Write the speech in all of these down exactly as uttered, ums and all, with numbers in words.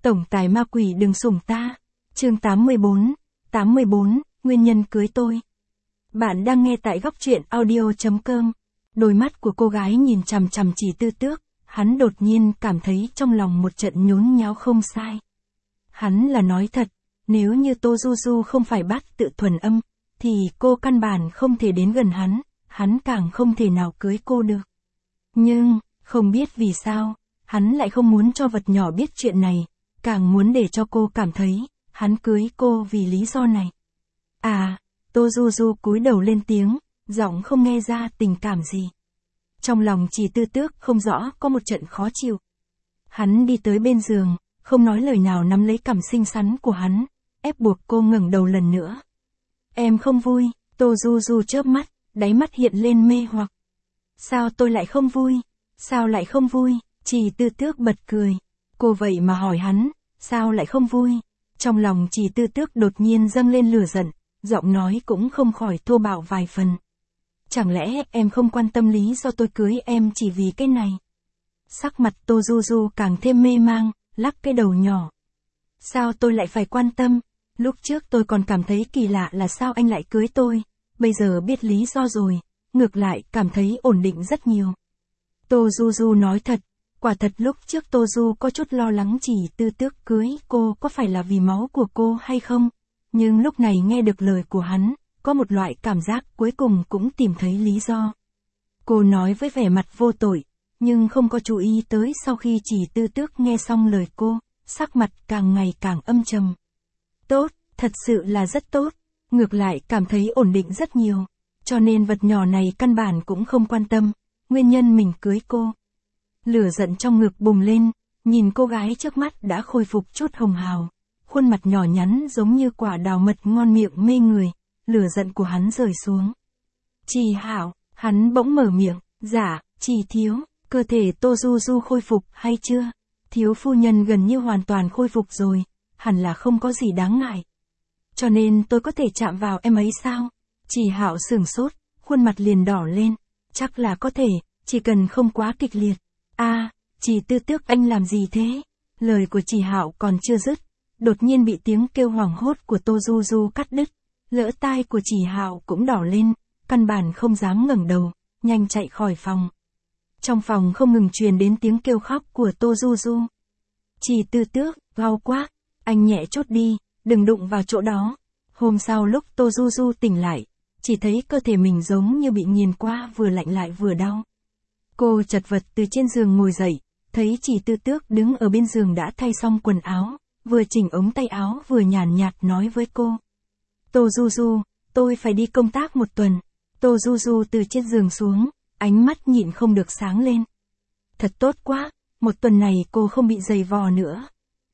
Tổng tài ma quỷ đừng sủng ta. Chương tám mươi bốn, tám mươi bốn, nguyên nhân cưới tôi. Bạn đang nghe tại góc truyện audio chấm com. Đôi mắt của cô gái nhìn chằm chằm Chỉ Tư Tước, hắn đột nhiên cảm thấy trong lòng một trận nhốn nháo không sai. Hắn là nói thật, nếu như Tô Du Du không phải bát tự thuần âm, thì cô căn bản không thể đến gần hắn, hắn càng không thể nào cưới cô được. Nhưng, không biết vì sao, hắn lại không muốn cho vật nhỏ biết chuyện này, càng muốn để cho cô cảm thấy, hắn cưới cô vì lý do này. À, Tô Du Du cúi đầu lên tiếng, giọng không nghe ra tình cảm gì. Trong lòng Chỉ Tư Tước không rõ có một trận khó chịu. Hắn đi tới bên giường, không nói lời nào nắm lấy cằm xinh xắn của hắn, ép buộc cô ngẩng đầu lần nữa. Em không vui, Tô Du Du chớp mắt, đáy mắt hiện lên mê hoặc. Sao tôi lại không vui? Sao lại không vui? Chỉ Tư Tước bật cười. Cô vậy mà hỏi hắn, sao lại không vui? Trong lòng Chỉ Tư Tước đột nhiên dâng lên lửa giận, giọng nói cũng không khỏi thô bạo vài phần. Chẳng lẽ em không quan tâm lý do tôi cưới em chỉ vì cái này? Sắc mặt Tô Du Du càng thêm mê mang, lắc cái đầu nhỏ. Sao tôi lại phải quan tâm? Lúc trước tôi còn cảm thấy kỳ lạ là sao anh lại cưới tôi, bây giờ biết lý do rồi, ngược lại cảm thấy ổn định rất nhiều. Tô Du Du nói thật, quả thật lúc trước Tô Du có chút lo lắng Chỉ Tư Tước cưới cô có phải là vì máu của cô hay không, nhưng lúc này nghe được lời của hắn, có một loại cảm giác cuối cùng cũng tìm thấy lý do. Cô nói với vẻ mặt vô tội, nhưng không có chú ý tới sau khi Chỉ Tư Tước nghe xong lời cô, sắc mặt càng ngày càng âm trầm. Tốt, thật sự là rất tốt, ngược lại cảm thấy ổn định rất nhiều, cho nên vật nhỏ này căn bản cũng không quan tâm, nguyên nhân mình cưới cô. Lửa giận trong ngực bùng lên, nhìn cô gái trước mắt đã khôi phục chút hồng hào, khuôn mặt nhỏ nhắn giống như quả đào mật ngon miệng mê người, lửa giận của hắn rơi xuống. Chỉ Hạo, hắn bỗng mở miệng, dạ, Chỉ thiếu, cơ thể Tô Du Du khôi phục hay chưa? Thiếu phu nhân gần như hoàn toàn khôi phục rồi, hẳn là không có gì đáng ngại. Cho nên tôi có thể chạm vào em ấy sao? Chỉ Hạo sửng sốt, khuôn mặt liền đỏ lên, chắc là có thể, chỉ cần không quá kịch liệt. A, à, Chỉ Tư Tước anh làm gì thế? Lời của Chỉ Hạo còn chưa dứt, đột nhiên bị tiếng kêu hoảng hốt của Tô Du Du cắt đứt, lỗ tai của Chỉ Hạo cũng đỏ lên, căn bản không dám ngẩng đầu, nhanh chạy khỏi phòng. Trong phòng không ngừng truyền đến tiếng kêu khóc của Tô Du Du. Chỉ Tư Tước, gau quá, anh nhẹ chút đi, đừng đụng vào chỗ đó. Hôm sau lúc Tô Du Du tỉnh lại, chỉ thấy cơ thể mình giống như bị nghiền qua vừa lạnh lại vừa đau. Cô chật vật từ trên giường ngồi dậy, thấy Chỉ Tư Tước đứng ở bên giường đã thay xong quần áo, vừa chỉnh ống tay áo vừa nhàn nhạt nói với cô. Tô Du Du, tôi phải đi công tác một tuần. Tô Du Du từ trên giường xuống, ánh mắt nhịn không được sáng lên. Thật tốt quá, một tuần này cô không bị giày vò nữa.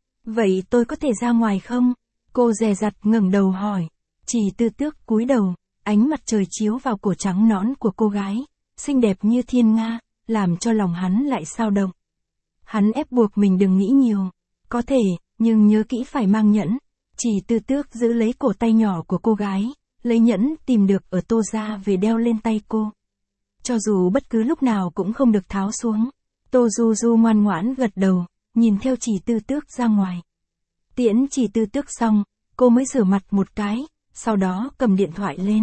Vậy tôi có thể ra ngoài không? Cô dè dặt ngẩng đầu hỏi. Chỉ Tư Tước cúi đầu, ánh mặt trời chiếu vào cổ trắng nõn của cô gái, xinh đẹp như thiên nga, làm cho lòng hắn lại xao động. Hắn ép buộc mình đừng nghĩ nhiều. Có thể, nhưng nhớ kỹ phải mang nhẫn. Chỉ Tư Tước giữ lấy cổ tay nhỏ của cô gái, lấy nhẫn tìm được ở Tô gia về đeo lên tay cô. Cho dù bất cứ lúc nào cũng không được tháo xuống. Tô Du Du ngoan ngoãn gật đầu, nhìn theo Chỉ Tư Tước ra ngoài. Tiễn Chỉ Tư Tước xong, cô mới rửa mặt một cái, sau đó cầm điện thoại lên.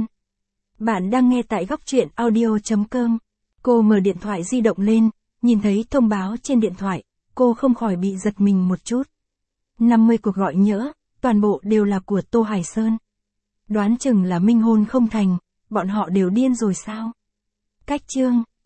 Bạn đang nghe tại góc truyện audio chấm com. Cô mở điện thoại di động lên, nhìn thấy thông báo trên điện thoại, cô không khỏi bị giật mình một chút. năm mươi cuộc gọi nhỡ, toàn bộ đều là của Tô Hải Sơn. Đoán chừng là minh hôn không thành, bọn họ đều điên rồi sao? Cách chương